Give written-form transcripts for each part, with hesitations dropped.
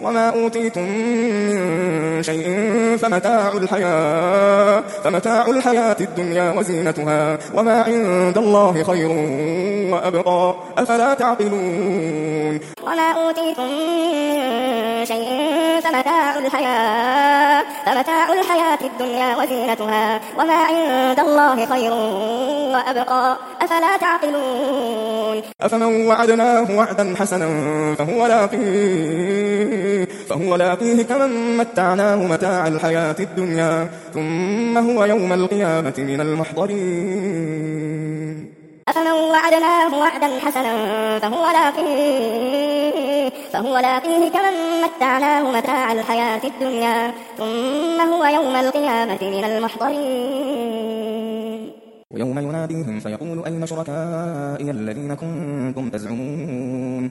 وما أوتيتم من شيء فمتاع الحياة الدنيا وزينتها وما عند الله خير وأبقى أفلا تعقلون وما أوتيتم من شيء فمتاع الحياة الدنيا وزينتها وما عند الله خير وأبقى أفلا تعقلون أفمن وعدناه وعدا حسنا فهو لاقيه كمن متعناه متاع الحياة الدنيا ثم هو يوم القيامة من المحضرين أفمن وعدناه وعدا حسنا فهو لاقيه كمن متعناه متاع الحياة الدنيا ثم هو يوم القيامة من المحضرين ويوم يناديهم فيقول أين شركائي الذين كنتم تزعمون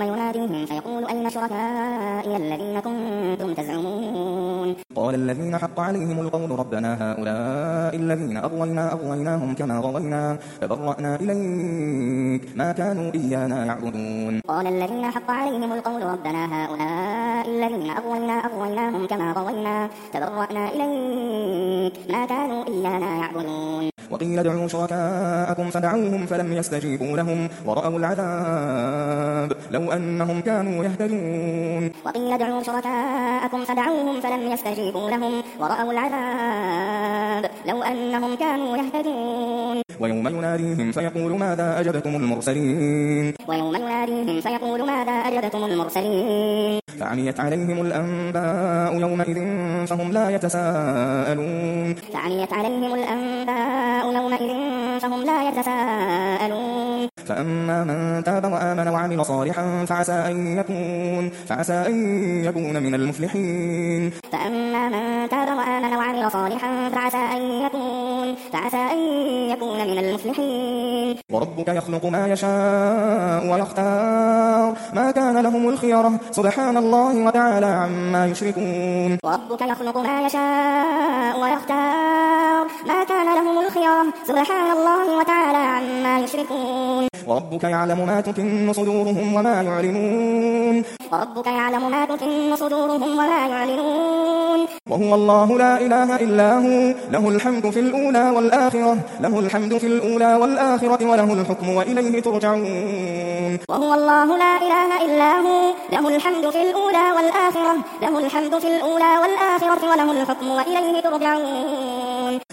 قال الذين حق عليهم القول ربنا هؤلاء الذين أغويناهم كما غوينا تبرأنا إليك ما كانوا إيانا يعبدون قال الذين حق عليهم القول ربنا هؤلاء الذين أغويناهم كما غوينا تبرأنا إليك ما كانوا إيانا يعبدون وقيل ادعوا شركاءكم فدعوهم فلم يستجيبوا لهم ورأوا العذاب لو أنهم كانوا يهتدون وقيل ادعوا شركاءكم فدعوهم فلم يستجيبوا لهم ورأوا العذاب لو أنهم كانوا يهتدون ويوم يناديهم فيقول ماذا أجبتم المرسلين فعميت عليهم الأنباء يومئذ فهم لا يتساءلون فأما من تاب وآمن وعمل صالحا فعسى أن يكون من المفلحين وربك يخلق ما يشاء ويختار ما كان لهم الخيرة سبحان الله وتعالى عما يشركون وربك يخلق ما يشاء ويختار ما كان لهم الخيرة سبحان الله وتعالى عما يشركون وربك يعلم ما تكن صدورهم وما يعلنون وهو الله لا إله إلا هو له الحمد في الأولى والآخرة وله الحكم وإليه ترجعون وهو الله لا إله إلا هو له الحمد في الأولى والآخرة وله الحكم وإليه ترجعون